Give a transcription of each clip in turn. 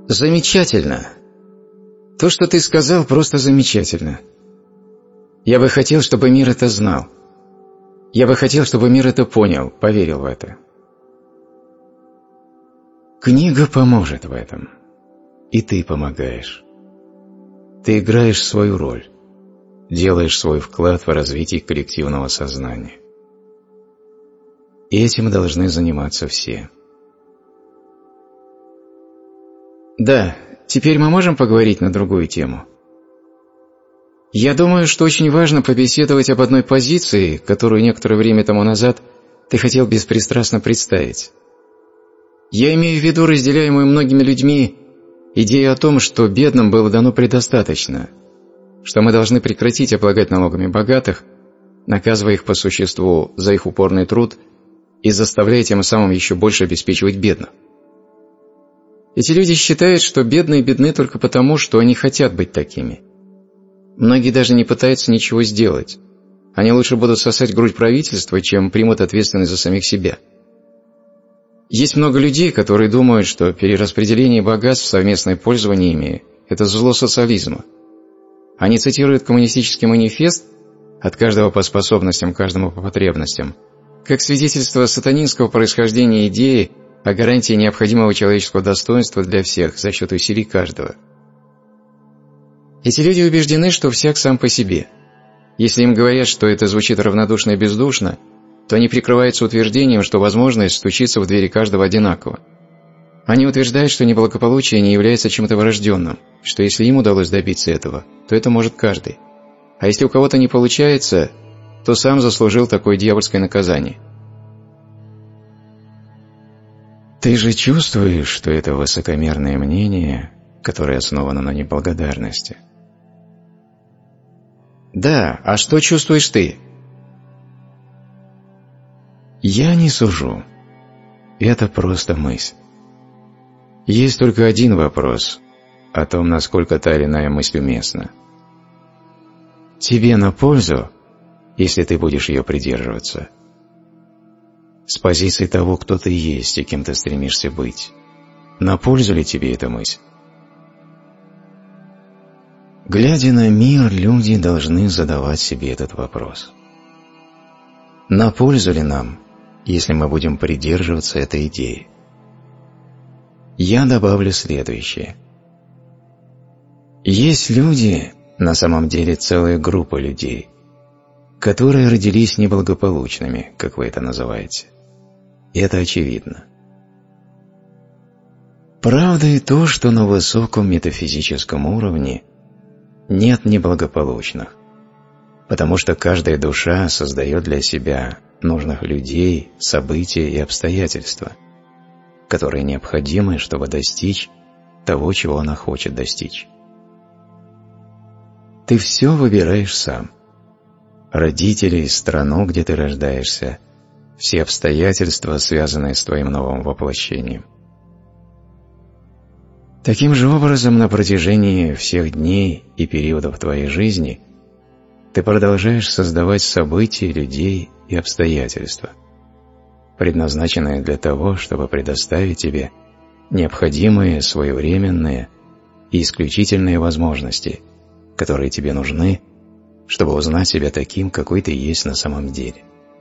Замечательно. То, что ты сказал, просто замечательно. Я бы хотел, чтобы мир это знал. Я бы хотел, чтобы мир это понял, поверил в это. Книга поможет в этом. И ты помогаешь. Ты играешь свою роль, делаешь свой вклад в развитие коллективного сознания. И этим должны заниматься все. Да, теперь мы можем поговорить на другую тему? Я думаю, что очень важно побеседовать об одной позиции, которую некоторое время тому назад ты хотел беспристрастно представить. Я имею в виду разделяемую многими людьми идею о том, что бедным было дано предостаточно, что мы должны прекратить облагать налогами богатых, наказывая их по существу за их упорный труд и заставляя тем самым еще больше обеспечивать бедных. Эти люди считают, что бедные бедны только потому, что они хотят быть такими. Многие даже не пытаются ничего сделать. Они лучше будут сосать грудь правительства, чем примут ответственность за самих себя. Есть много людей, которые думают, что перераспределение богатств в совместное пользование ими – это зло социализма. Они цитируют коммунистический манифест «От каждого по способностям, каждому по потребностям» как свидетельство сатанинского происхождения идеи о гарантии необходимого человеческого достоинства для всех за счет усилий каждого. Эти люди убеждены, что всяк сам по себе. Если им говорят, что это звучит равнодушно и бездушно, то они прикрываются утверждением, что возможность стучится в двери каждого одинаково. Они утверждают, что неблагополучие не является чем-то врожденным, что если им удалось добиться этого, то это может каждый. А если у кого-то не получается, то сам заслужил такое дьявольское наказание. Ты же чувствуешь, что это высокомерное мнение, которое основано на неблагодарности? Да, а что чувствуешь ты? Я не сужу. Это просто мысль. Есть только один вопрос о том, насколько та или иная мысль уместна. Тебе на пользу, если ты будешь ее придерживаться. С позиции того, кто ты есть и кем ты стремишься быть. На пользу ли тебе эта мысль? Глядя на мир, люди должны задавать себе этот вопрос. На пользу ли нам, если мы будем придерживаться этой идеи? Я добавлю следующее. Есть люди, на самом деле целая группа людей, которые родились неблагополучными, как вы это называете. И это очевидно. Правда и то, что на высоком метафизическом уровне нет неблагополучных, потому что каждая душа создает для себя нужных людей, события и обстоятельства, которые необходимы, чтобы достичь того, чего она хочет достичь. Ты все выбираешь сам. Родителей, страну, где ты рождаешься, все обстоятельства, связанные с твоим новым воплощением. Таким же образом, на протяжении всех дней и периодов твоей жизни ты продолжаешь создавать события, людей и обстоятельства, предназначенные для того, чтобы предоставить тебе необходимые, своевременные и исключительные возможности, которые тебе нужны, чтобы узнать себя таким, какой ты есть на самом деле.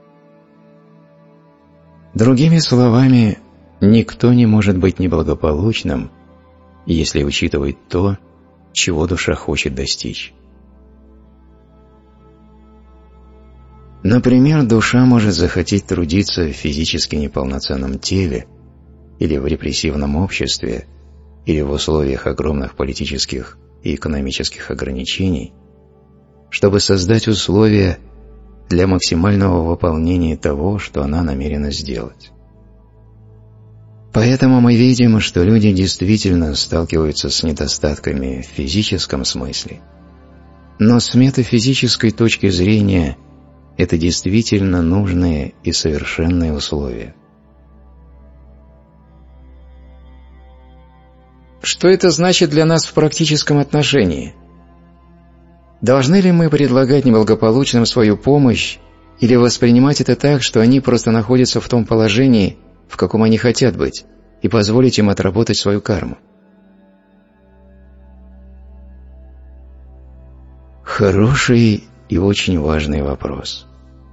Другими словами, никто не может быть неблагополучным, если учитывать то, чего душа хочет достичь. Например, душа может захотеть трудиться в физически неполноценном теле или в репрессивном обществе, или в условиях огромных политических и экономических ограничений, чтобы создать условия для максимального выполнения того, что она намерена сделать. Поэтому мы видим, что люди действительно сталкиваются с недостатками в физическом смысле, но с метафизической точки зрения это действительно нужные и совершенные условия. Что это значит для нас в практическом отношении? Должны ли мы предлагать неблагополучным свою помощь или воспринимать это так, что они просто находятся в том положении, в каком они хотят быть, и позволить им отработать свою карму? Хороший и очень важный вопрос.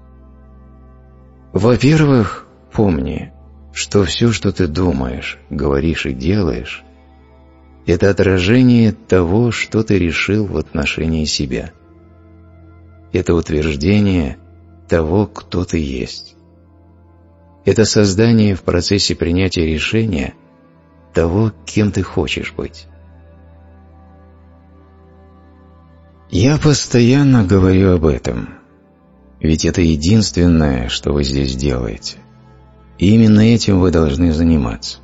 Во-первых, помни, что все, что ты думаешь, говоришь и делаешь, это отражение того, что ты решил в отношении себя. Это утверждение того, кто ты есть. Это создание в процессе принятия решения того, кем ты хочешь быть. Я постоянно говорю об этом, ведь это единственное, что вы здесь делаете. И именно этим вы должны заниматься.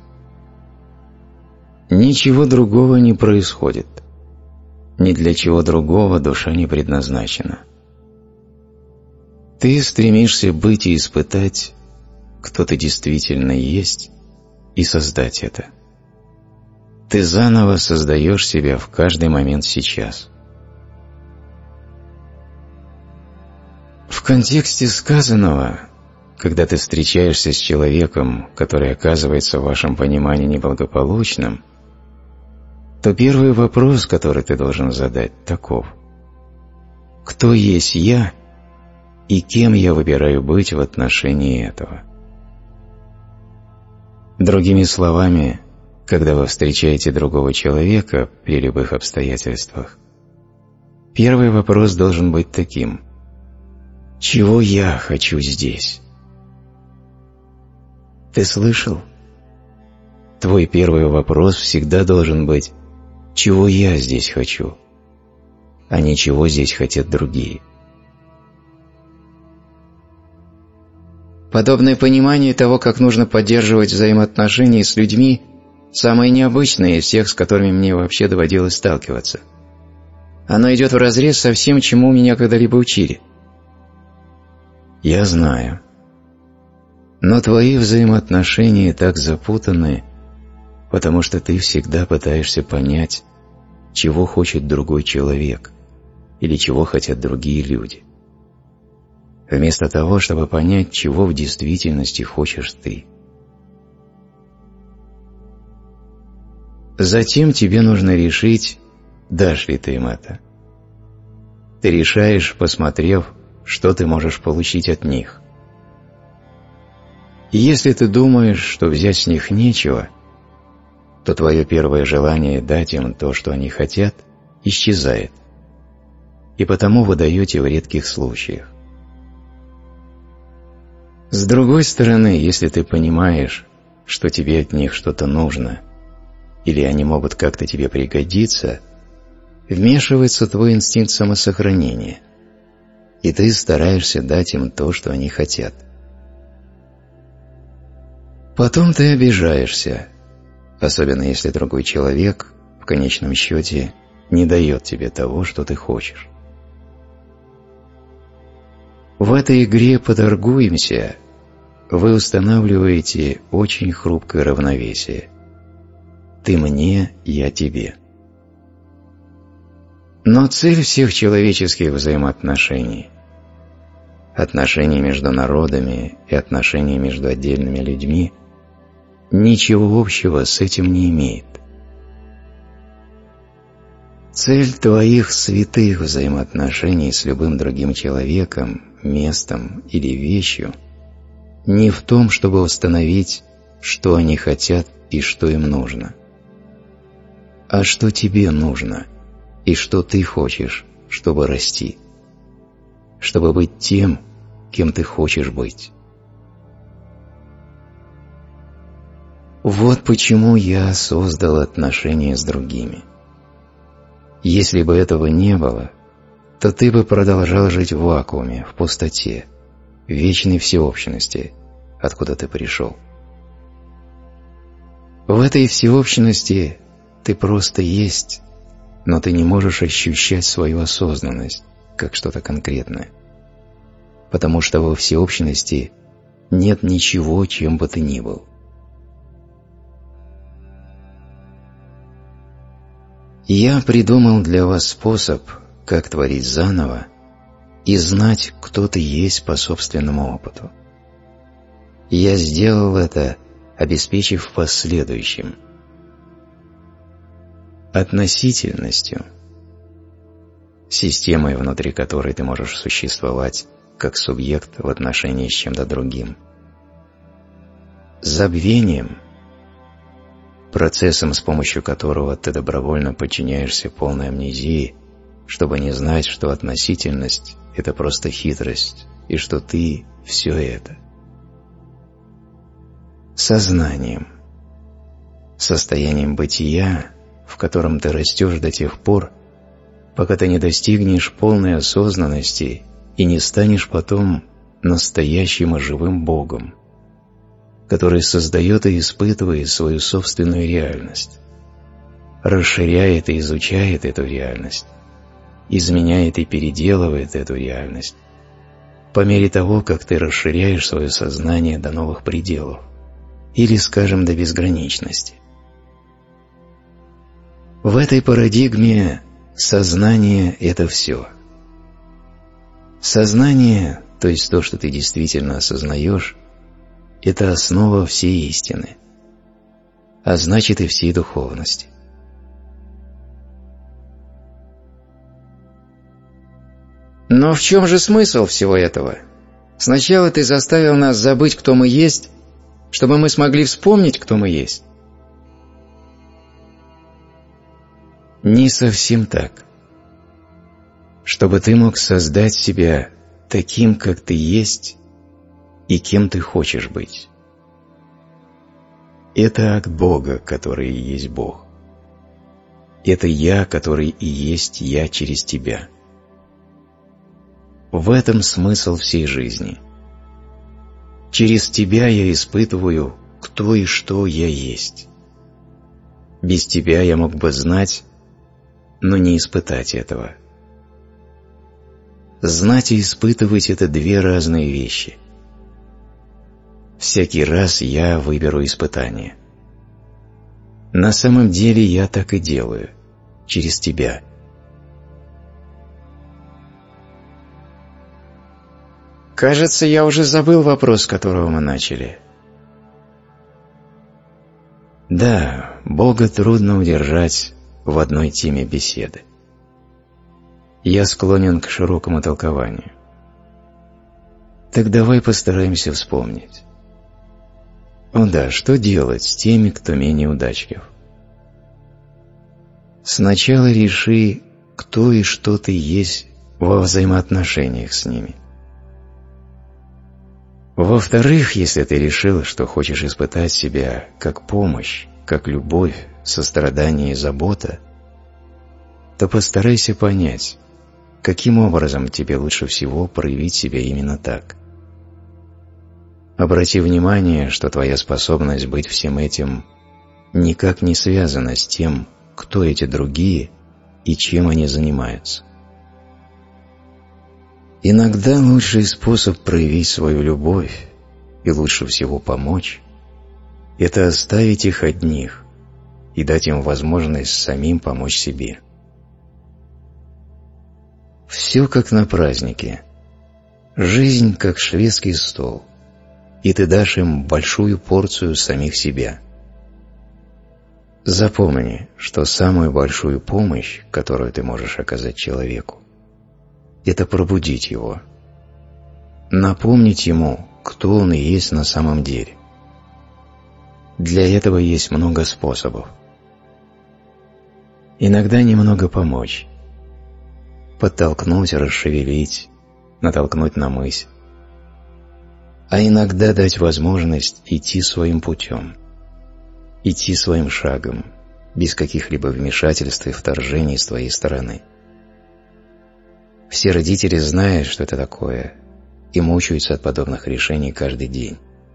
Ничего другого не происходит. Ни для чего другого душа не предназначена. Ты стремишься быть и испытать, кто ты действительно есть, и создать это. Ты заново создаешь себя в каждый момент сейчас. В контексте сказанного, когда ты встречаешься с человеком, который оказывается в вашем понимании неблагополучным, то первый вопрос, который ты должен задать, таков: кто есть я и кем я выбираю быть в отношении этого? Другими словами, когда вы встречаете другого человека при любых обстоятельствах, первый вопрос должен быть таким: чего я хочу здесь? Ты слышал? Твой первый вопрос всегда должен быть: чего я здесь хочу, а не чего здесь хотят другие. Подобное понимание того, как нужно поддерживать взаимоотношения с людьми, самое необычное из всех, с которыми мне вообще доводилось сталкиваться. Оно идет вразрез со всем, чему меня когда-либо учили. Я знаю. Но твои взаимоотношения так запутаны, потому что ты всегда пытаешься понять, чего хочет другой человек или чего хотят другие люди, вместо того, чтобы понять, чего в действительности хочешь ты. Затем тебе нужно решить, дашь ли ты им это. Ты решаешь, посмотрев, что ты можешь получить от них. И если ты думаешь, что взять с них нечего, то твое первое желание дать им то, что они хотят, исчезает, и потому вы даете в редких случаях. С другой стороны, если ты понимаешь, что тебе от них что-то нужно, или они могут как-то тебе пригодиться, вмешивается твой инстинкт самосохранения, и ты стараешься дать им то, что они хотят. Потом ты обижаешься, особенно если другой человек, в конечном счете, не дает тебе того, что ты хочешь. В этой игре «Поторгуемся» вы устанавливаете очень хрупкое равновесие. Ты мне, я тебе. Но цель всех человеческих взаимоотношений, отношений между народами и отношений между отдельными людьми, ничего общего с этим не имеет. Цель твоих святых взаимоотношений с любым другим человеком, местом или вещью не в том, чтобы установить, что они хотят и что им нужно, а что тебе нужно и что ты хочешь, чтобы расти, чтобы быть тем, кем ты хочешь быть. Вот почему я создал отношения с другими. Если бы этого не было, то ты бы продолжал жить в вакууме, в пустоте, в вечной всеобщности, откуда ты пришел. В этой всеобщности ты просто есть, но ты не можешь ощущать свою осознанность как что-то конкретное, потому что во всеобщности нет ничего, чем бы ты ни был. Я придумал для вас способ, как творить заново и знать, кто ты есть по собственному опыту. Я сделал это, обеспечив вас следующим: относительностью. системой, внутри которой ты можешь существовать как субъект в отношении с чем-то другим. Забвением, процессом, с помощью которого ты добровольно подчиняешься полной амнезии, чтобы не знать, что относительность – это просто хитрость, и что ты – все это. Сознанием, состоянием бытия, в котором ты растешь до тех пор, пока ты не достигнешь полной осознанности и не станешь потом настоящим и живым Богом, который создает и испытывает свою собственную реальность, расширяет и изучает эту реальность, изменяет и переделывает эту реальность по мере того, как ты расширяешь свое сознание до новых пределов, или, скажем, до безграничности. В этой парадигме сознание – это все. Сознание, то есть то, что ты действительно осознаешь, это основа всей истины, а значит и всей духовности. Но в чем же смысл всего этого? Сначала ты заставил нас забыть, кто мы есть, чтобы мы смогли вспомнить, кто мы есть. Не совсем так. Чтобы ты мог создать себя таким, как ты есть, и кем ты хочешь быть. Это акт Бога, который и есть Бог. Это Я, который и есть Я через тебя. В этом смысл всей жизни. Через тебя я испытываю, кто и что я есть. Без тебя я мог бы знать, но не испытать этого. Знать и испытывать – это две разные вещи. Всякий раз я выберу испытание. На самом деле я так и делаю, через тебя. Кажется, я уже забыл вопрос, с которого мы начали. Да, Бога трудно удержать в одной теме беседы. Я склонен к широкому толкованию. Так давай постараемся вспомнить. О да, что делать с теми, кто менее удачлив? Сначала реши, кто и что ты есть во взаимоотношениях с ними. Во-вторых, если ты решил, что хочешь испытать себя как помощь, как любовь, сострадание и забота, то постарайся понять, каким образом тебе лучше всего проявить себя именно так. Обрати внимание, что твоя способность быть всем этим никак не связана с тем, кто эти другие и чем они занимаются. Иногда лучший способ проявить свою любовь и лучше всего помочь – это оставить их одних и дать им возможность самим помочь себе. Все как на празднике. Жизнь как шведский стол, и ты дашь им большую порцию самих себя. Запомни, что самую большую помощь, которую ты можешь оказать человеку, это пробудить его, напомнить ему, кто он и есть на самом деле. Для этого есть много способов. Иногда немного помочь, подтолкнуть, расшевелить, натолкнуть на мысль, а иногда дать возможность идти своим путем, идти своим шагом, без каких-либо вмешательств и вторжений с твоей стороны. Все родители знают, что это такое, и мучаются от подобных решений каждый день.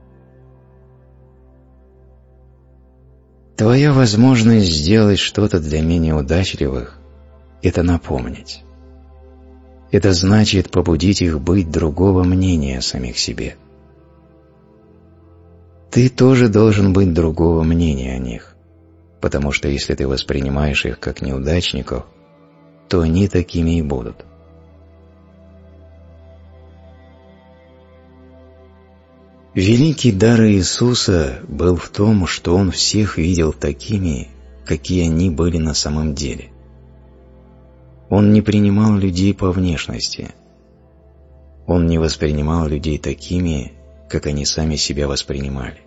Твоя возможность сделать что-то для менее удачливых – это напомнить. Это значит побудить их быть другого мнения о самих себе. Ты тоже должен быть другого мнения о них, потому что если ты воспринимаешь их как неудачников, то они такими и будут. Великий дар Иисуса был в том, что Он всех видел такими, какие они были на самом деле. Он не принимал людей по внешности. Он не воспринимал людей такими, как они сами себя воспринимали.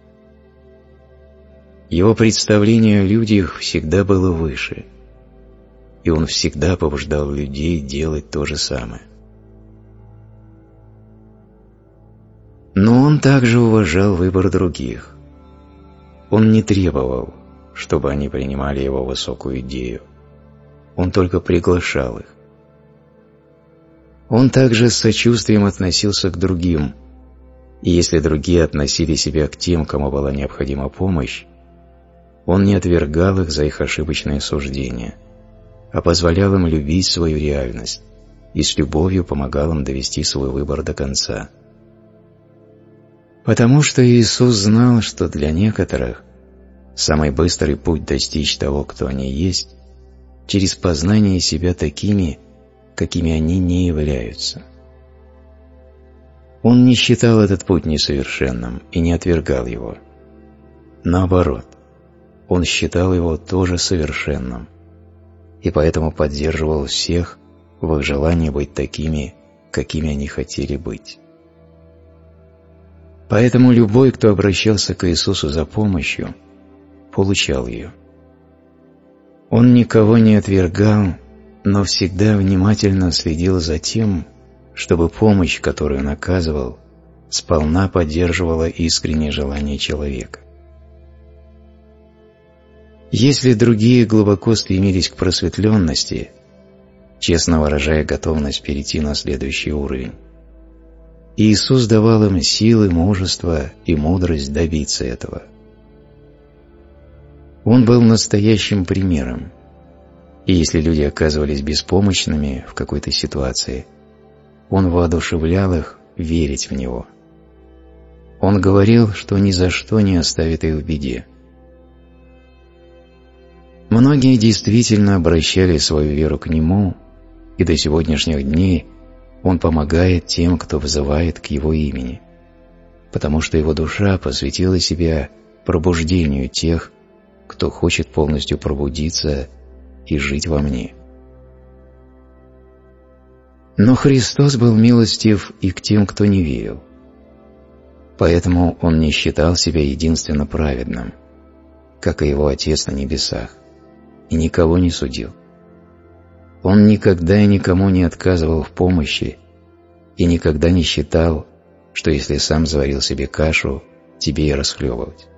Его представление о людях всегда было выше, и он всегда побуждал людей делать то же самое. Но он также уважал выбор других. Он не требовал, чтобы они принимали его высокую идею. Он только приглашал их. Он также с сочувствием относился к другим, и если другие относили себя к тем, кому была необходима помощь, он не отвергал их за их ошибочные суждения, а позволял им любить свою реальность и с любовью помогал им довести свой выбор до конца. Потому что Иисус знал, что для некоторых самый быстрый путь достичь того, кто они есть, через познание себя такими, какими они не являются. Он не считал этот путь несовершенным и не отвергал его. Наоборот, он считал его тоже совершенным, и поэтому поддерживал всех в их желании быть такими, какими они хотели быть. Поэтому любой, кто обращался к Иисусу за помощью, получал ее. Он никого не отвергал, но всегда внимательно следил за тем, чтобы помощь, которую он оказывал, сполна поддерживала искреннее желание человека. Если другие глубоко стремились к просветленности, честно выражая готовность перейти на следующий уровень, Иисус давал им силы, мужество и мудрость добиться этого. Он был настоящим примером, и если люди оказывались беспомощными в какой-то ситуации, он воодушевлял их верить в Него. Он говорил, что ни за что не оставит их в беде. Многие действительно обращали свою веру к Нему, и до сегодняшних дней Он помогает тем, кто взывает к Его имени, потому что Его душа посвятила себя пробуждению тех, кто хочет полностью пробудиться и жить во мне. Но Христос был милостив и к тем, кто не верил. Поэтому Он не считал себя единственно праведным, как и Его Отец на небесах, и никого не судил. Он никогда и никому не отказывал в помощи и никогда не считал, что если сам заварил себе кашу, тебе и расхлебывать.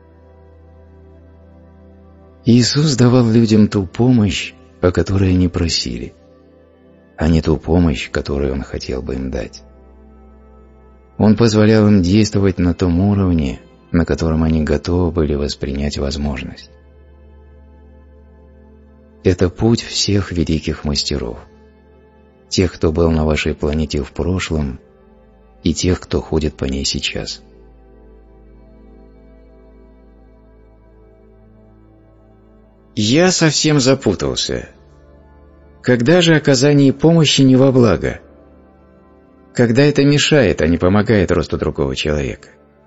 Иисус давал людям ту помощь, о которой они просили, а не ту помощь, которую Он хотел бы им дать. Он позволял им действовать на том уровне, на котором они готовы были воспринять возможность. Это путь всех великих мастеров, тех, кто был на вашей планете в прошлом, и тех, кто ходит по ней сейчас. Я совсем запутался. Когда же оказание помощи не во благо? Когда это мешает, а не помогает росту другого человека?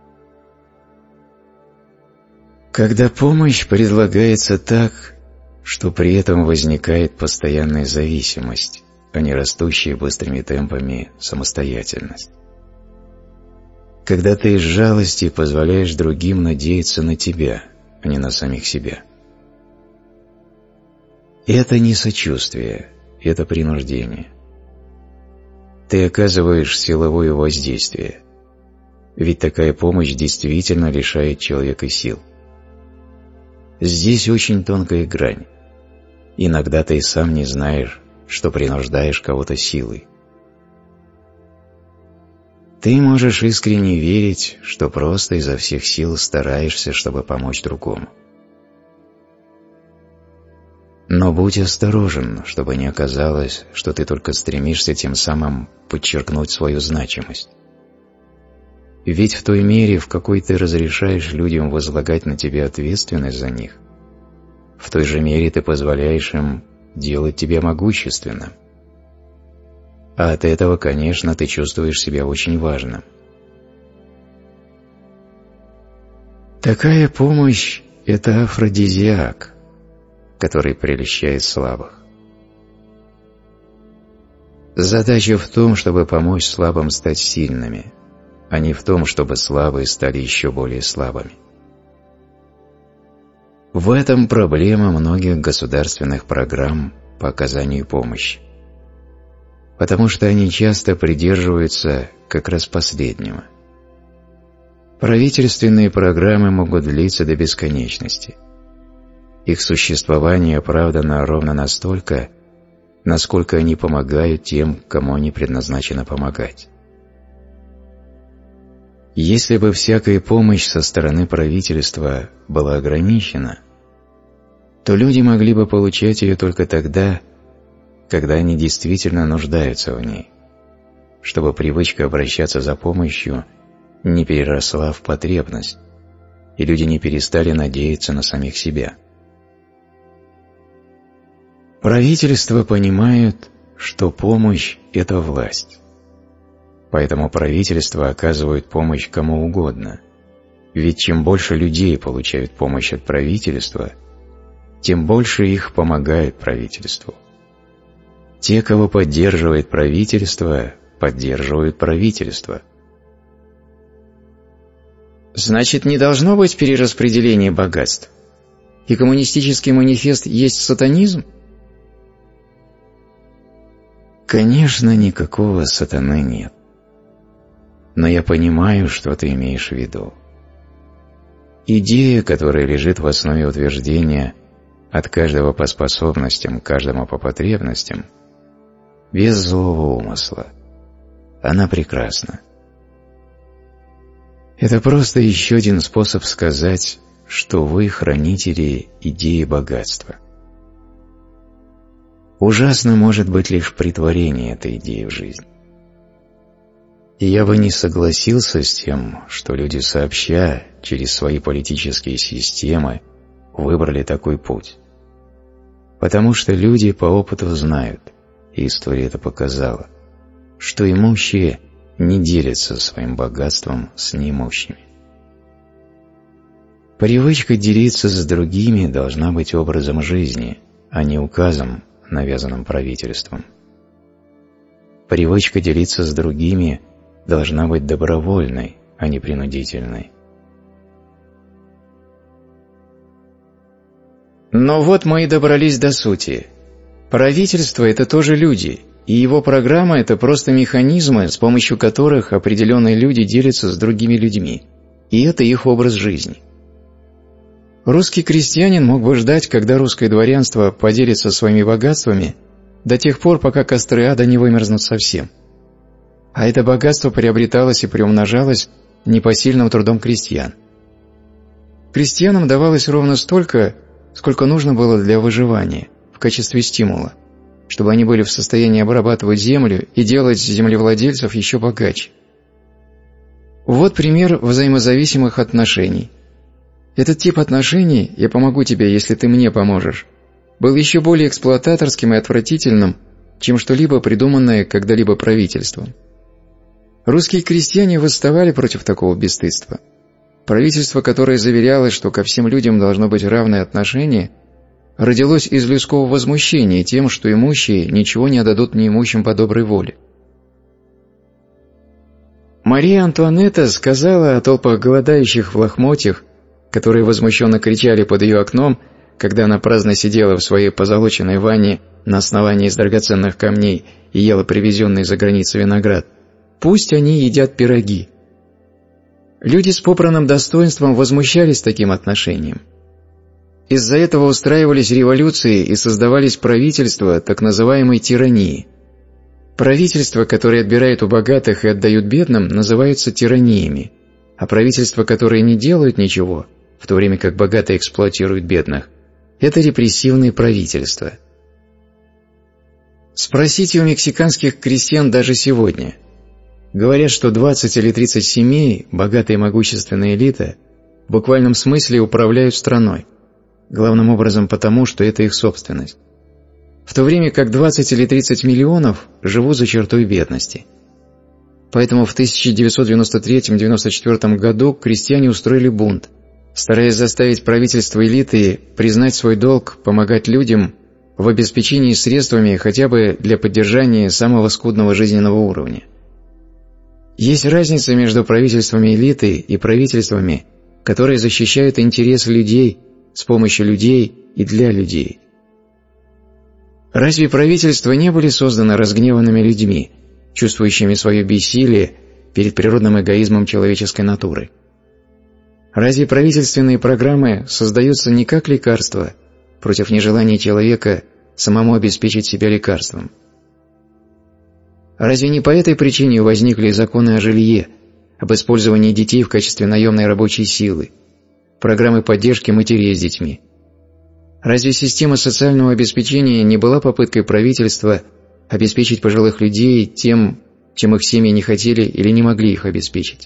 Когда помощь предлагается так, что при этом возникает постоянная зависимость, а не растущая быстрыми темпами самостоятельность. Когда ты из жалости позволяешь другим надеяться на тебя, а не на самих себя. Это не сочувствие, это принуждение. Ты оказываешь силовое воздействие, ведь такая помощь действительно лишает человека сил. Здесь очень тонкая грань. Иногда ты и сам не знаешь, что принуждаешь кого-то силой. Ты можешь искренне верить, что просто изо всех сил стараешься, чтобы помочь другому. Но будь осторожен, чтобы не оказалось, что ты только стремишься тем самым подчеркнуть свою значимость. Ведь в той мере, в какой ты разрешаешь людям возлагать на тебя ответственность за них, в той же мере ты позволяешь им делать тебя могущественным. А от этого, конечно, ты чувствуешь себя очень важным. Такая помощь – это афродизиак, который прельщает слабых. Задача в том, чтобы помочь слабым стать сильными, а не в том, чтобы слабые стали еще более слабыми. В этом проблема многих государственных программ по оказанию помощи, потому что они часто придерживаются как раз последнего. Правительственные программы могут длиться до бесконечности. Их существование оправдано ровно настолько, насколько они помогают тем, кому они предназначены помогать. Если бы всякая помощь со стороны правительства была ограничена, то люди могли бы получать ее только тогда, когда они действительно нуждаются в ней, чтобы привычка обращаться за помощью не переросла в потребность, и люди не перестали надеяться на самих себя. Правительства понимают, что помощь – это власть. Поэтому правительства оказывают помощь кому угодно, ведь чем больше людей получают помощь от правительства, тем больше их помогают правительству. Те, кого поддерживает правительство, поддерживают правительство. Значит, не должно быть перераспределения богатств? И коммунистический манифест есть сатанизм? Конечно, никакого сатаны нет. Но я понимаю, что ты имеешь в виду. Идея, которая лежит в основе утверждения «от каждого по способностям, каждому по потребностям», без злого умысла. Она прекрасна. Это просто еще один способ сказать, что вы хранители идеи богатства. Ужасно может быть лишь претворение этой идеи в жизнь. И я бы не согласился с тем, что люди сообща через свои политические системы выбрали такой путь. Потому что люди по опыту знают, и история это показала, что имущие не делятся своим богатством с неимущими. Привычка делиться с другими должна быть образом жизни, а не указом, навязанным правительством. Привычка делиться с другими должна быть добровольной, а не принудительной. Но вот мы и добрались до сути. Правительство – это тоже люди, и его программа – это просто механизмы, с помощью которых определенные люди делятся с другими людьми, и это их образ жизни. Русский крестьянин мог бы ждать, когда русское дворянство поделится своими богатствами до тех пор, пока костры ада не вымерзнут совсем. А это богатство приобреталось и приумножалось непосильным трудом крестьян. Крестьянам давалось ровно столько, сколько нужно было для выживания, в качестве стимула, чтобы они были в состоянии обрабатывать землю и делать землевладельцев еще богаче. Вот пример взаимозависимых отношений. Этот тип отношений «я помогу тебе, если ты мне поможешь» был еще более эксплуататорским и отвратительным, чем что-либо придуманное когда-либо правительством. Русские крестьяне восставали против такого бесстыдства. Правительство, которое заверяло, что ко всем людям должно быть равное отношение, родилось из людского возмущения тем, что имущие ничего не отдадут неимущим по доброй воле. Мария Антуанетта сказала о толпах голодающих в лохмотьях, которые возмущенно кричали под ее окном, когда она праздно сидела в своей позолоченной ванне на основании из драгоценных камней и ела привезенный за границу виноград: «Пусть они едят пироги». Люди с попранным достоинством возмущались таким отношением. Из-за этого устраивались революции и создавались правительства так называемой тирании. Правительства, которые отбирают у богатых и отдают бедным, называются тираниями, а правительства, которые не делают ничего, в то время как богатые эксплуатируют бедных, это репрессивные правительства. Спросите у мексиканских крестьян даже сегодня. Говорят, что 20 или 30 семей, богатая и могущественная элита, в буквальном смысле управляют страной, главным образом потому, что это их собственность, в то время как 20 или 30 миллионов живут за чертой бедности. Поэтому в 1993-1994 году крестьяне устроили бунт, стараясь заставить правительство элиты признать свой долг помогать людям в обеспечении средствами хотя бы для поддержания самого скудного жизненного уровня. Есть разница между правительствами элиты и правительствами, которые защищают интересы людей с помощью людей и для людей. Разве правительства не были созданы разгневанными людьми, чувствующими свое бессилие перед природным эгоизмом человеческой натуры? Разве правительственные программы создаются не как лекарства против нежелания человека самому обеспечить себя лекарством? Разве не по этой причине возникли законы о жилье, об использовании детей в качестве наемной рабочей силы, программы поддержки матерей с детьми? Разве система социального обеспечения не была попыткой правительства обеспечить пожилых людей тем, чем их семьи не хотели или не могли их обеспечить?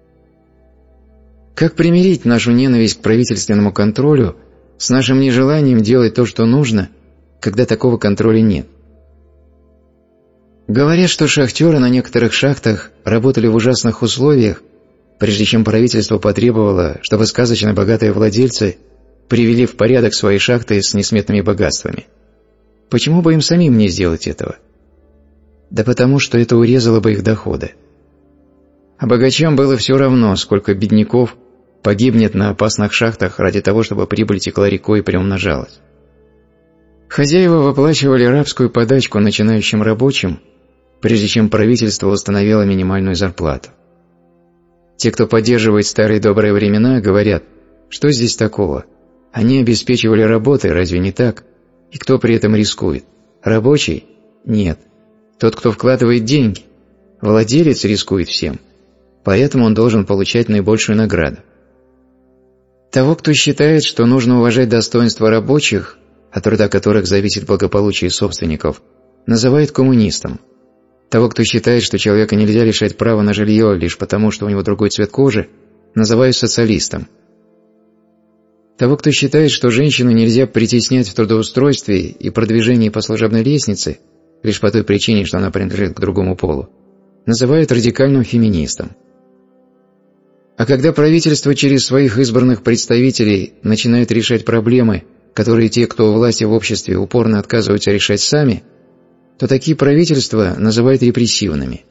Как примирить нашу ненависть к правительственному контролю с нашим нежеланием делать то, что нужно, когда такого контроля нет? Говорят, что шахтеры на некоторых шахтах работали в ужасных условиях, прежде чем правительство потребовало, чтобы сказочно богатые владельцы привели в порядок свои шахты с несметными богатствами. Почему бы им самим не сделать этого? Да потому, что это урезало бы их доходы. А богачам было все равно, сколько бедняков погибнет на опасных шахтах ради того, чтобы прибыль текла рекой и приумножалась. Хозяева выплачивали рабскую подачку начинающим рабочим, прежде чем правительство установило минимальную зарплату. Те, кто поддерживает старые добрые времена, говорят, что здесь такого? Они обеспечивали работой, разве не так? И кто при этом рискует? Рабочий? Нет. Тот, кто вкладывает деньги. Владелец рискует всем, поэтому он должен получать наибольшую награду. Того, кто считает, что нужно уважать достоинство рабочих, от труда которых зависит благополучие собственников, называют коммунистом. Того, кто считает, что человека нельзя лишать права на жилье лишь потому, что у него другой цвет кожи, называют социалистом. Того, кто считает, что женщину нельзя притеснять в трудоустройстве и продвижении по служебной лестнице лишь по той причине, что она принадлежит к другому полу, называют радикальным феминистом. А когда правительство через своих избранных представителей начинает решать проблемы, которые те, кто у власти в обществе, упорно отказываются решать сами, то такие правительства называют репрессивными.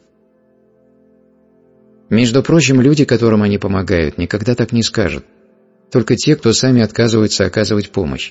Между прочим, люди, которым они помогают, никогда так не скажут. Только те, кто сами отказываются оказывать помощь.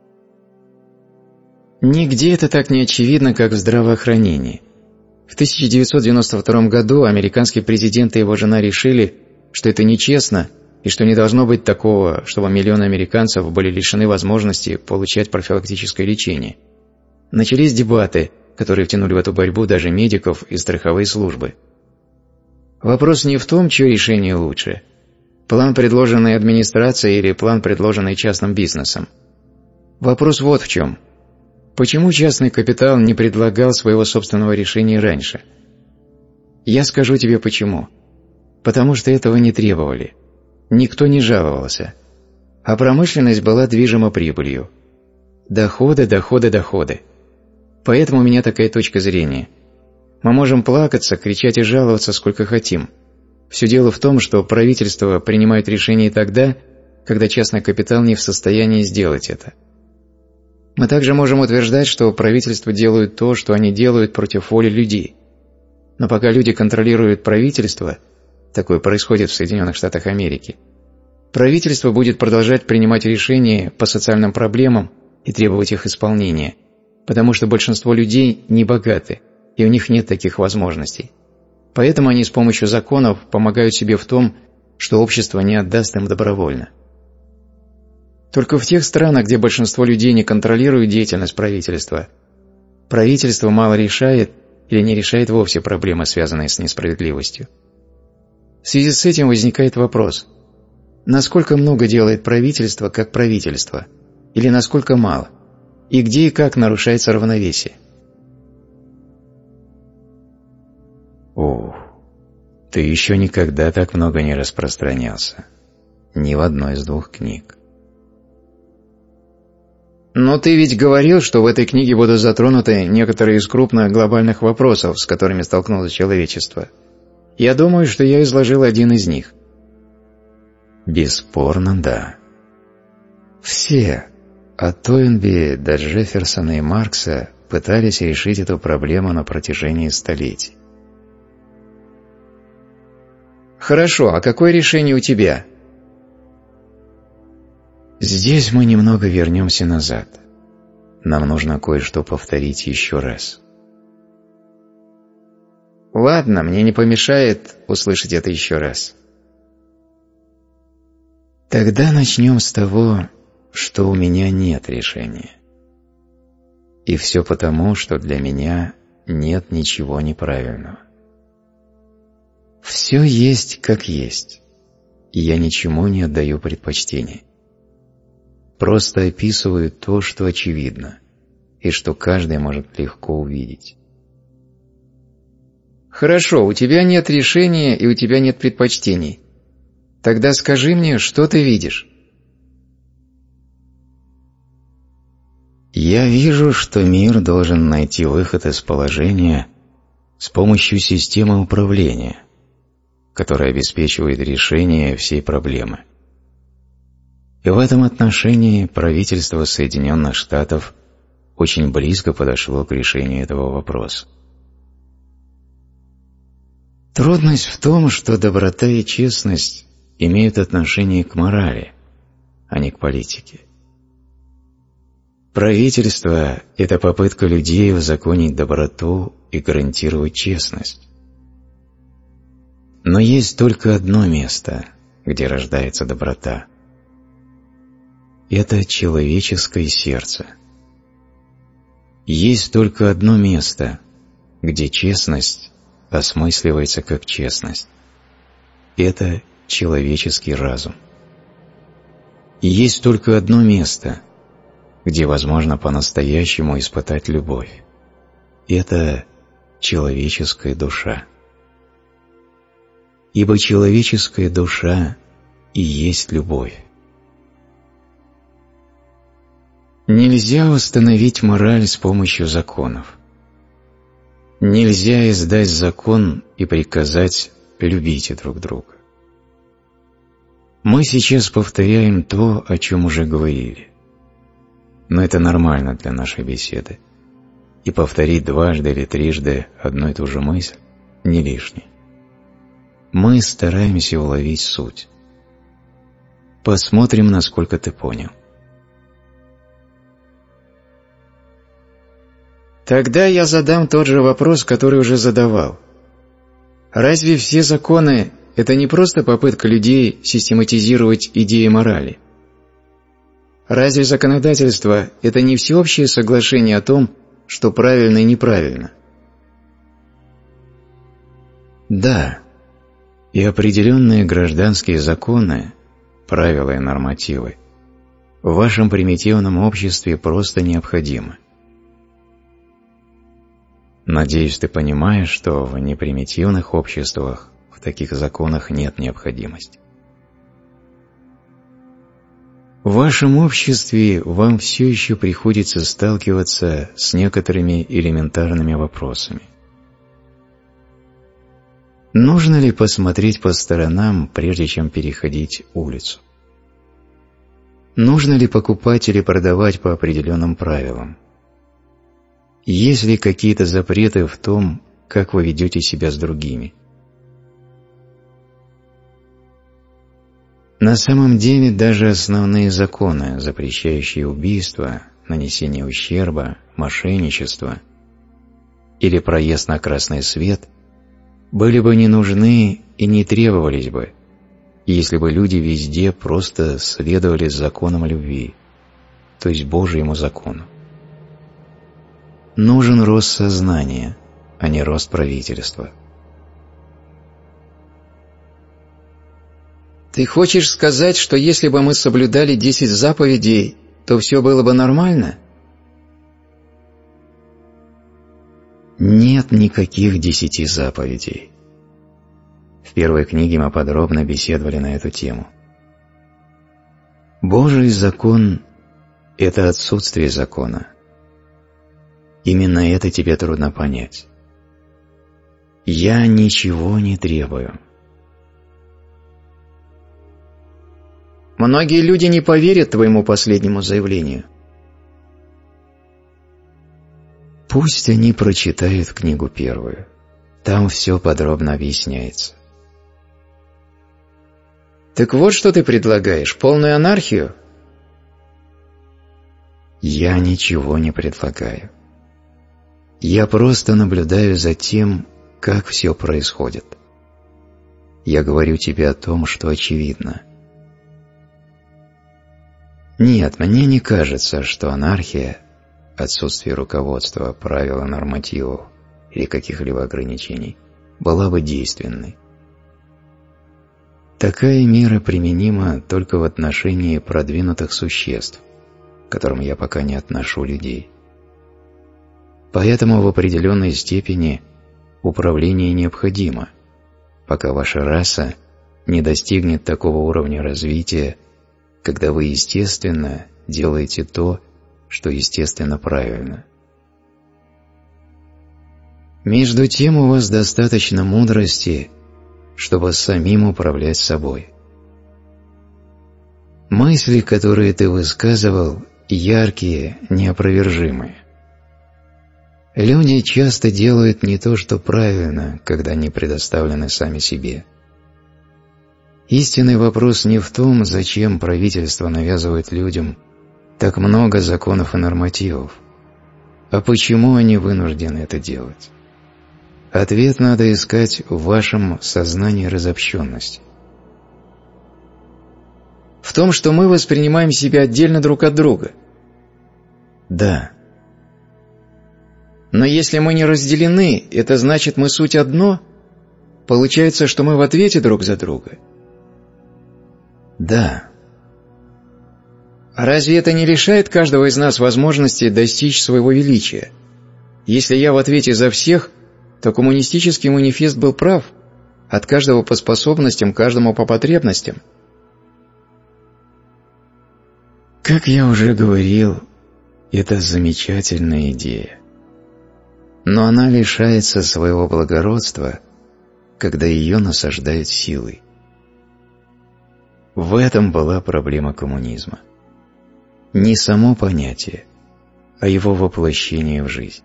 Нигде это так не очевидно, как в здравоохранении. В 1992 году американский президент и его жена решили, что это нечестно и что не должно быть такого, чтобы миллионы американцев были лишены возможности получать профилактическое лечение. Начались дебаты, которые втянули в эту борьбу даже медиков и страховые службы. Вопрос не в том, чье решение лучше – план, предложенный администрацией, или план, предложенный частным бизнесом. Вопрос вот в чем. Почему частный капитал не предлагал своего собственного решения раньше? Я скажу тебе почему. Потому что этого не требовали. Никто не жаловался. А промышленность была движима прибылью. Доходы, доходы, доходы. Поэтому у меня такая точка зрения. Мы можем плакаться, кричать и жаловаться сколько хотим. Все дело в том, что правительство принимает решения тогда, когда частный капитал не в состоянии сделать это. Мы также можем утверждать, что правительства делают то, что они делают против воли людей. Но пока люди контролируют правительство, такое происходит в Соединенных Штатах Америки, правительство будет продолжать принимать решения по социальным проблемам и требовать их исполнения, потому что большинство людей не богаты, и у них нет таких возможностей. Поэтому они с помощью законов помогают себе в том, что общество не отдаст им добровольно. Только в тех странах, где большинство людей не контролирует деятельность правительства, правительство мало решает или не решает вовсе проблемы, связанные с несправедливостью. В связи с этим возникает вопрос: насколько много делает правительство как правительство, или насколько мало, и где и как нарушается равновесие? Ты еще никогда так много не распространялся. Ни в одной из двух книг. Но ты ведь говорил, что в этой книге будут затронуты некоторые из крупных глобальных вопросов, с которыми столкнулось человечество. Я думаю, что я изложил один из них. Бесспорно, да. Все. от Тойнби до Джефферсона и Маркса пытались решить эту проблему на протяжении столетий. Хорошо, а какое решение у тебя? Здесь мы немного вернемся назад. Нам нужно кое-что повторить еще раз. Ладно, мне не помешает услышать это еще раз. Тогда начнем с того, что у меня нет решения. И все потому, что для меня нет ничего неправильного. Все есть как есть, и я ничему не отдаю предпочтения. Просто описываю то, что очевидно, и что каждый может легко увидеть. Хорошо, у тебя нет решения и у тебя нет предпочтений. Тогда скажи мне, что ты видишь? Я вижу, что мир должен найти выход из положения с помощью системы управления, которая обеспечивает решение всей проблемы. И в этом отношении правительство Соединенных Штатов очень близко подошло к решению этого вопроса. Трудность в том, что доброта и честность имеют отношение к морали, а не к политике. Правительство – это попытка людей узаконить доброту и гарантировать честность. Но есть только одно место, где рождается доброта. Это человеческое сердце. Есть только одно место, где честность осмысливается как честность. Это человеческий разум. И есть только одно место, где возможно по-настоящему испытать любовь. Это человеческая душа. Ибо человеческая душа и есть любовь. Нельзя установить мораль с помощью законов. Нельзя издать закон и приказать «любите друг друга». Мы сейчас повторяем то, о чем уже говорили. Но это нормально для нашей беседы. И повторить дважды или трижды одну и ту же мысль не лишнее. Мы стараемся уловить суть. Посмотрим, насколько ты понял. Тогда я задам тот же вопрос, который уже задавал. Разве все законы – это не просто попытка людей систематизировать идеи морали? Разве законодательство – это не всеобщее соглашение о том, что правильно и неправильно? Да, и определенные гражданские законы, правила и нормативы в вашем примитивном обществе просто необходимы. Надеюсь, ты понимаешь, что в непримитивных обществах в таких законах нет необходимости. В вашем обществе вам все еще приходится сталкиваться с некоторыми элементарными вопросами. Нужно ли посмотреть по сторонам, прежде чем переходить улицу? Нужно ли покупать или продавать по определенным правилам? Есть ли какие-то запреты в том, как вы ведете себя с другими? На самом деле даже основные законы, запрещающие убийство, нанесение ущерба, мошенничество или проезд на красный свет, были бы не нужны и не требовались бы, если бы люди везде просто следовали законам любви, то есть Божьему закону. Нужен рост сознания, а не рост правительства. Ты хочешь сказать, что если бы мы соблюдали 10 заповедей, то все было бы нормально? Нет никаких 10 заповедей. В первой книге мы подробно беседовали на эту тему. Божий закон – это отсутствие закона. Именно это тебе трудно понять. Я ничего не требую. Многие люди не поверят твоему последнему заявлению. Пусть они прочитают книгу первую. Там все подробно объясняется. Так вот, что ты предлагаешь, полную анархию? Я ничего не предлагаю. Я просто наблюдаю за тем, как все происходит. Я говорю тебе о том, что очевидно. Нет, мне не кажется, что анархия, отсутствие руководства, правил и нормативов или каких-либо ограничений, была бы действенной. Такая мера применима только в отношении продвинутых существ, к которым я пока не отношу людей. Поэтому в определенной степени управление необходимо, пока ваша раса не достигнет такого уровня развития, когда вы естественно делаете то, что естественно правильно. Между тем у вас достаточно мудрости, чтобы самим управлять собой. Мысли, которые ты высказывал, яркие, неопровержимые. Люди часто делают не то, что правильно, когда они предоставлены сами себе. Истинный вопрос не в том, зачем правительство навязывает людям так много законов и нормативов, а почему они вынуждены это делать. Ответ надо искать в вашем сознании разобщенности. В том, что мы воспринимаем себя отдельно друг от друга. Да. Но если мы не разделены, это значит, мы суть одно? Получается, что мы в ответе друг за друга? Да. А разве это не лишает каждого из нас возможности достичь своего величия? Если я в ответе за всех, то коммунистический манифест был прав, от каждого по способностям, каждому по потребностям. Как я уже говорил, это замечательная идея. Но она лишается своего благородства, когда ее насаждают силой. В этом была проблема коммунизма. Не само понятие, а его воплощение в жизнь.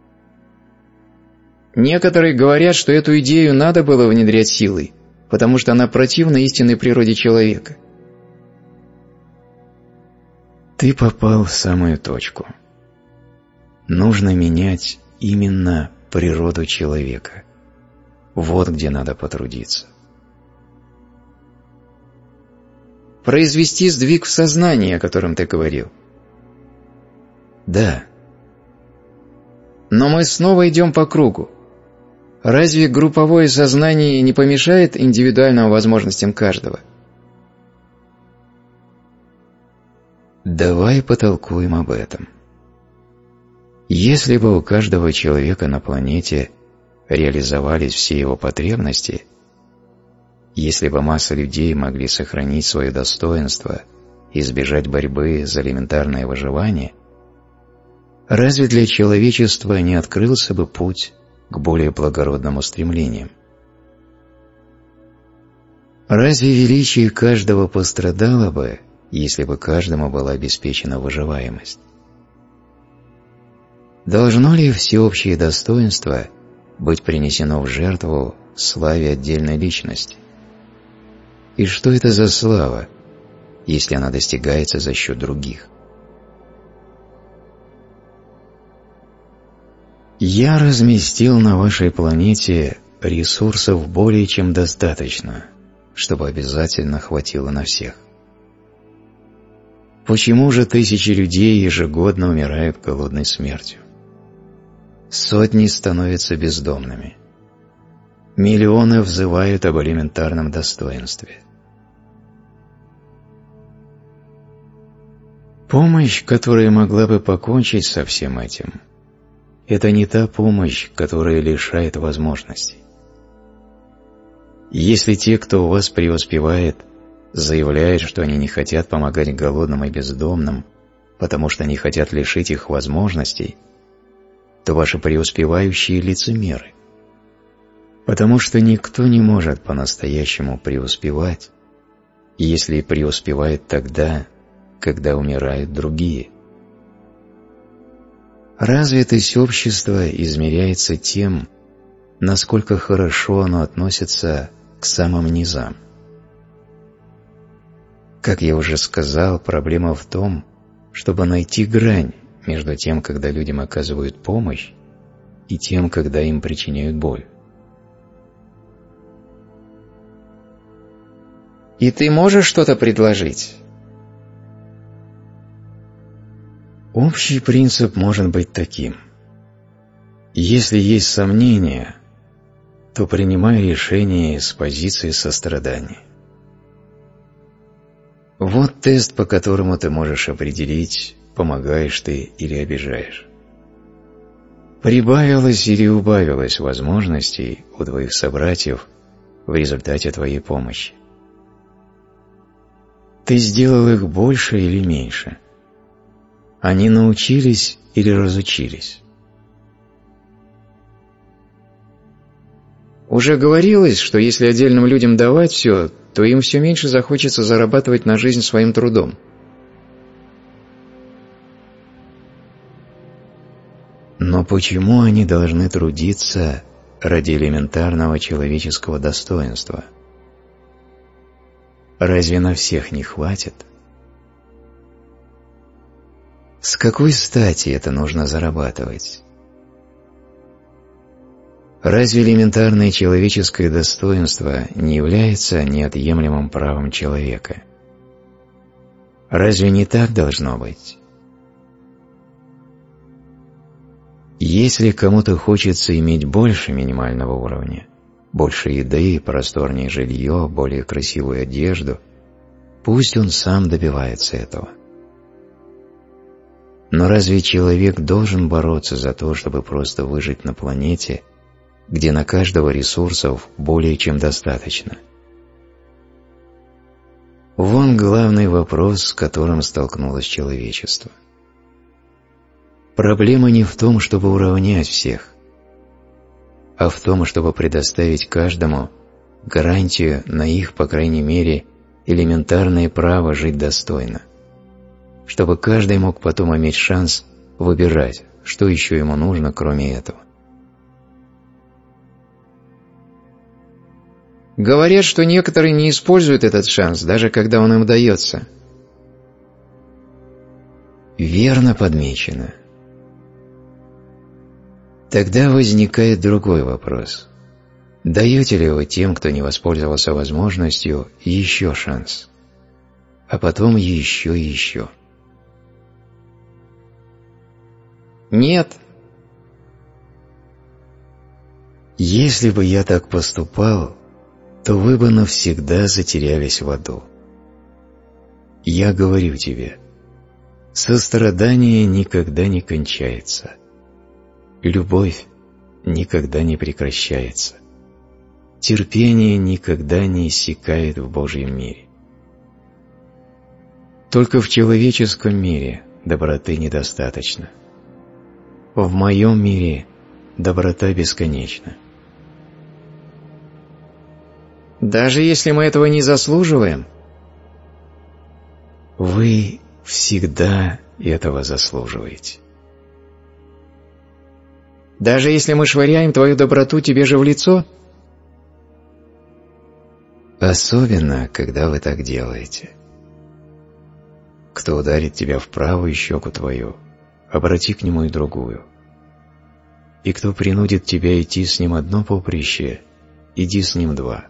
Некоторые говорят, что эту идею надо было внедрять силой, потому что она противна истинной природе человека. Ты попал в самую точку. Нужно менять именно природу человека. Вот где надо потрудиться. Произвести сдвиг в сознании, о котором ты говорил. Да. Но мы снова идем по кругу. Разве групповое сознание не помешает индивидуальным возможностям каждого? Давай потолкуем об этом. Если бы у каждого человека на планете реализовались все его потребности, если бы масса людей могли сохранить свое достоинство и избежать борьбы за элементарное выживание, разве для человечества не открылся бы путь к более благородным устремлениям? Разве величие каждого пострадало бы, если бы каждому была обеспечена выживаемость? Должно ли всеобщее достоинство быть принесено в жертву славе отдельной личности? И что это за слава, если она достигается за счет других? Я разместил на вашей планете ресурсов более чем достаточно, чтобы обязательно хватило на всех. Почему же тысячи людей ежегодно умирают голодной смертью? Сотни становятся бездомными. Миллионы взывают об элементарном достоинстве. Помощь, которая могла бы покончить со всем этим, это не та помощь, которая лишает возможностей. Если те, кто у вас преуспевает, заявляют, что они не хотят помогать голодным и бездомным, потому что не хотят лишить их возможностей, то ваши преуспевающие лицемеры. Потому что никто не может по-настоящему преуспевать, если преуспевает тогда, когда умирают другие. Развитость общества измеряется тем, насколько хорошо оно относится к самым низам. Как я уже сказал, проблема в том, чтобы найти грань между тем, когда людям оказывают помощь, и тем, когда им причиняют боль. И ты можешь что-то предложить? Общий принцип может быть таким. Если есть сомнения, то принимай решение с позиции сострадания. Вот тест, по которому ты можешь определить, помогаешь ты или обижаешь. Прибавилось или убавилось возможностей у твоих собратьев в результате твоей помощи? Ты сделал их больше или меньше? Они научились или разучились? Уже говорилось, что если отдельным людям давать все, то им все меньше захочется зарабатывать на жизнь своим трудом. Но почему они должны трудиться ради элементарного человеческого достоинства? Разве на всех не хватит? С какой стати это нужно зарабатывать? Разве элементарное человеческое достоинство не является неотъемлемым правом человека? Разве не так должно быть? Если кому-то хочется иметь больше минимального уровня, больше еды, просторнее жилье, более красивую одежду, пусть он сам добивается этого. Но разве человек должен бороться за то, чтобы просто выжить на планете, где на каждого ресурсов более чем достаточно? Вон главный вопрос, с которым столкнулось человечество. Проблема не в том, чтобы уравнять всех, а в том, чтобы предоставить каждому гарантию на их, по крайней мере, элементарное право жить достойно, чтобы каждый мог потом иметь шанс выбирать, что еще ему нужно, кроме этого. Говорят, что некоторые не используют этот шанс, даже когда он им дается. Верно подмечено. Тогда возникает другой вопрос. Даете ли вы тем, кто не воспользовался возможностью, еще шанс? А потом еще и еще? Нет. Если бы я так поступал, то вы бы навсегда затерялись в аду. Я говорю тебе, сострадание никогда не кончается. Любовь никогда не прекращается. Терпение никогда не иссякает в Божьем мире. Только в человеческом мире доброты недостаточно. В моем мире доброта бесконечна. Даже если мы этого не заслуживаем? Вы всегда этого заслуживаете. Даже если мы швыряем твою доброту тебе же в лицо? Особенно, когда вы так делаете. Кто ударит тебя в правую щеку твою, обрати к нему и другую. И кто принудит тебя идти с ним одно поприще, иди с ним два.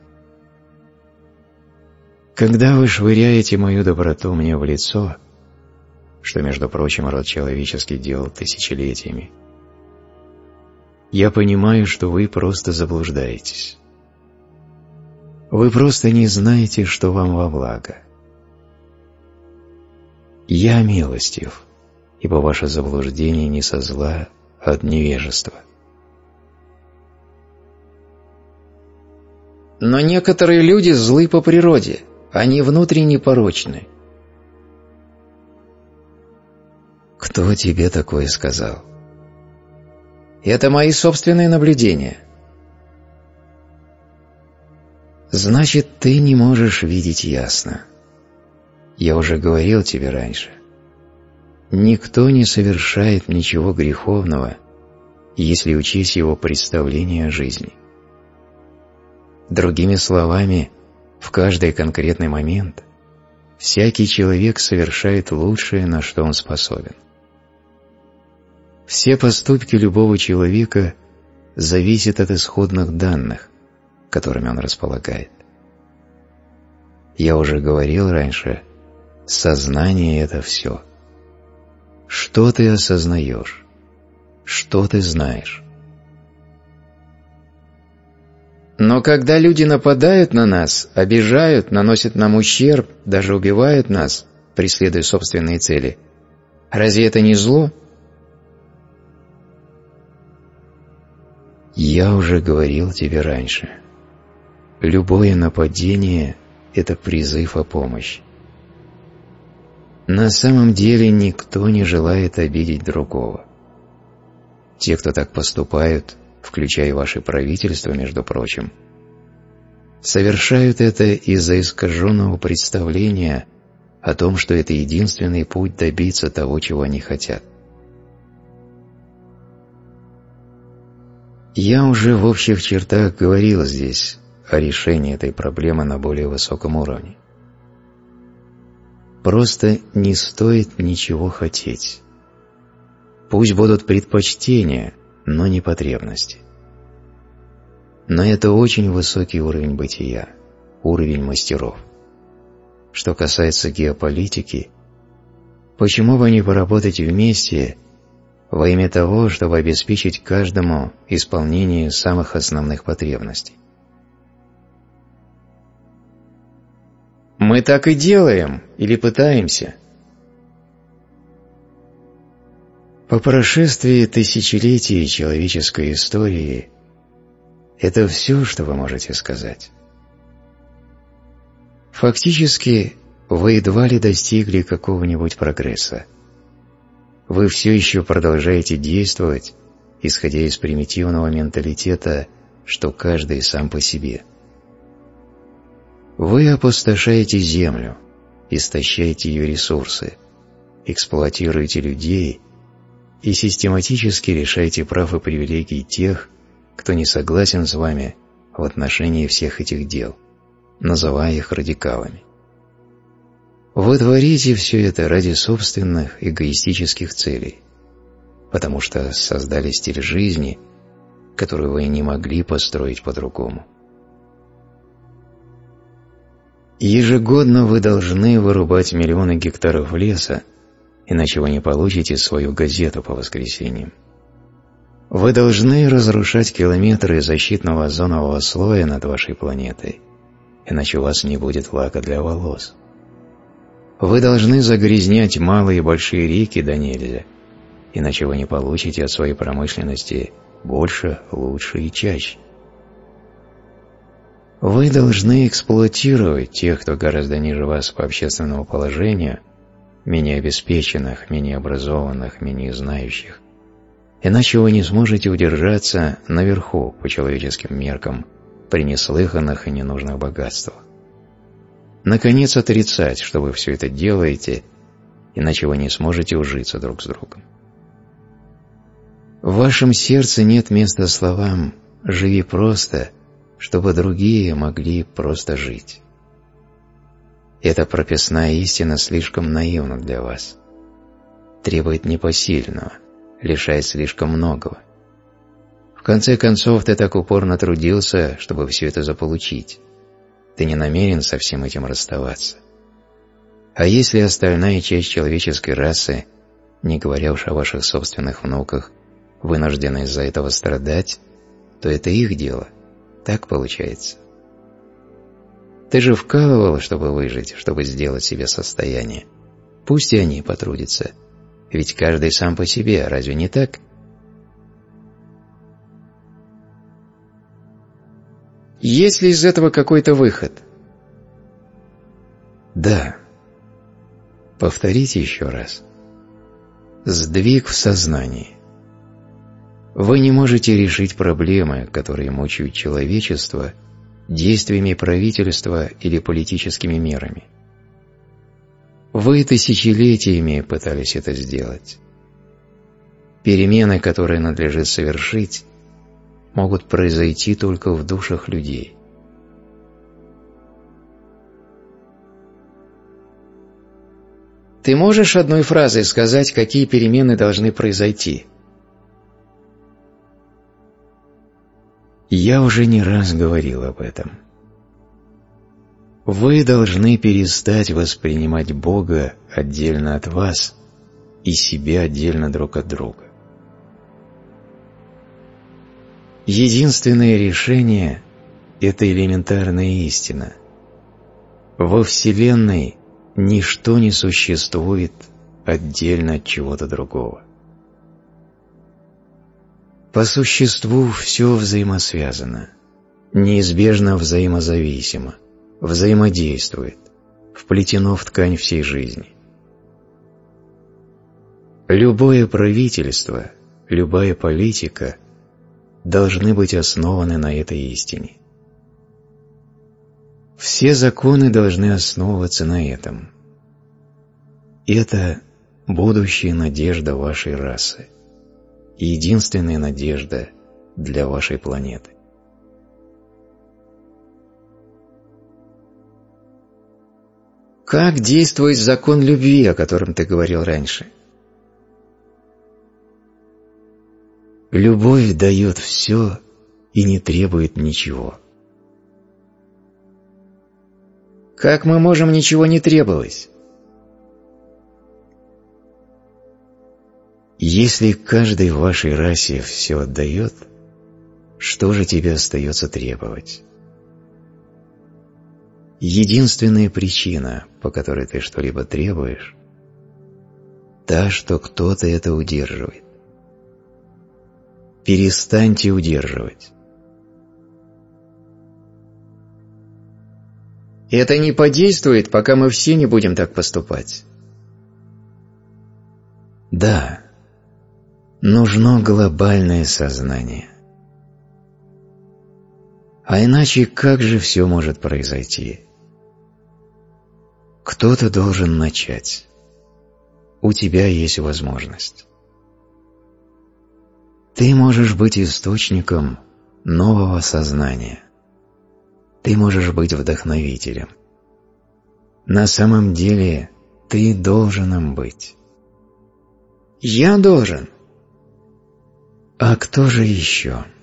Когда вы швыряете мою доброту мне в лицо, что, между прочим, род человеческий делал тысячелетиями, я понимаю, что вы просто заблуждаетесь. Вы просто не знаете, что вам во благо. Я милостив, ибо ваше заблуждение не со зла, а от невежества. Но некоторые люди злы по природе, они внутренне порочны. Кто тебе такое сказал? Это мои собственные наблюдения. Значит, ты не можешь видеть ясно. Я уже говорил тебе раньше. Никто не совершает ничего греховного, если учесть его представление о жизни. Другими словами, в каждый конкретный момент всякий человек совершает лучшее, на что он способен. Все поступки любого человека зависят от исходных данных, которыми он располагает. Я уже говорил раньше, сознание – это все. Что ты осознаешь? Что ты знаешь? Но когда люди нападают на нас, обижают, наносят нам ущерб, даже убивают нас, преследуя собственные цели, разве это не зло? Я уже говорил тебе раньше. Любое нападение – это призыв о помощи. На самом деле никто не желает обидеть другого. Те, кто так поступают, включая ваше правительство, между прочим, совершают это из-за искаженного представления о том, что это единственный путь добиться того, чего они хотят. Я уже в общих чертах говорил здесь о решении этой проблемы на более высоком уровне. Просто не стоит ничего хотеть. Пусть будут предпочтения, но не потребности. Но это очень высокий уровень бытия, уровень мастеров. Что касается геополитики, почему бы не поработать вместе во имя того, чтобы обеспечить каждому исполнение самых основных потребностей? Мы так и делаем, или пытаемся. По прошествии тысячелетий человеческой истории это все, что вы можете сказать. Фактически, вы едва ли достигли какого-нибудь прогресса. Вы все еще продолжаете действовать, исходя из примитивного менталитета, что каждый сам по себе. Вы опустошаете землю, истощаете ее ресурсы, эксплуатируете людей и систематически лишаете прав и привилегий тех, кто не согласен с вами в отношении всех этих дел, называя их радикалами. Вы творите все это ради собственных эгоистических целей, потому что создали стиль жизни, который вы не могли построить по-другому. Ежегодно вы должны вырубать миллионы гектаров леса, иначе вы не получите свою газету по воскресеньям. Вы должны разрушать километры защитного озонового слоя над вашей планетой, иначе у вас не будет лака для волос. Вы должны загрязнять малые и большие реки до нельзя, иначе вы не получите от своей промышленности больше, лучше и чаще. Вы должны эксплуатировать тех, кто гораздо ниже вас по общественному положению, менее обеспеченных, менее образованных, менее знающих, иначе вы не сможете удержаться наверху по человеческим меркам при неслыханных и ненужных богатствах. Наконец, отрицать, что вы все это делаете, иначе вы не сможете ужиться друг с другом. В вашем сердце нет места словам «живи просто», чтобы другие могли просто жить. Эта прописная истина слишком наивна для вас, требует непосильного, лишает слишком многого. В конце концов, ты так упорно трудился, чтобы все это заполучить. Ты не намерен со всем этим расставаться. А если остальная часть человеческой расы, не говоря уж о ваших собственных внуках, вынуждены из-за этого страдать, то это их дело. Так получается. Ты же вкалывал, чтобы выжить, чтобы сделать себе состояние. Пусть и они потрудятся. Ведь каждый сам по себе, разве не так? Есть ли из этого какой-то выход? Да. Повторите еще раз. Сдвиг в сознании. Вы не можете решить проблемы, которые мучают человечество, действиями правительства или политическими мерами. Вы тысячелетиями пытались это сделать. Перемены, которые надлежит совершить, могут произойти только в душах людей. Ты можешь одной фразой сказать, какие перемены должны произойти? Я уже не раз говорил об этом. Вы должны перестать воспринимать Бога отдельно от вас и себя отдельно друг от друга. Единственное решение – это элементарная истина. Во Вселенной ничто не существует отдельно от чего-то другого. По существу все взаимосвязано, неизбежно взаимозависимо, взаимодействует, вплетено в ткань всей жизни. Любое правительство, любая политика должны быть основаны на этой истине. Все законы должны основываться на этом. Это будущая надежда вашей расы, единственная надежда для вашей планеты. Как действует закон любви, о котором ты говорил раньше? Любовь дает все и не требует ничего. Как мы можем ничего не требовать? Если каждый в вашей расе все отдает, что же тебе остается требовать? Единственная причина, по которой ты что-либо требуешь, та, что кто-то это удерживает. Перестаньте удерживать. Это не подействует, пока мы все не будем так поступать. Да, нужно глобальное сознание. А иначе как же все может произойти? Кто-то должен начать. У тебя есть возможность. Ты можешь быть источником нового сознания. Ты можешь быть вдохновителем. На самом деле ты должен им быть. Я должен. А кто же еще?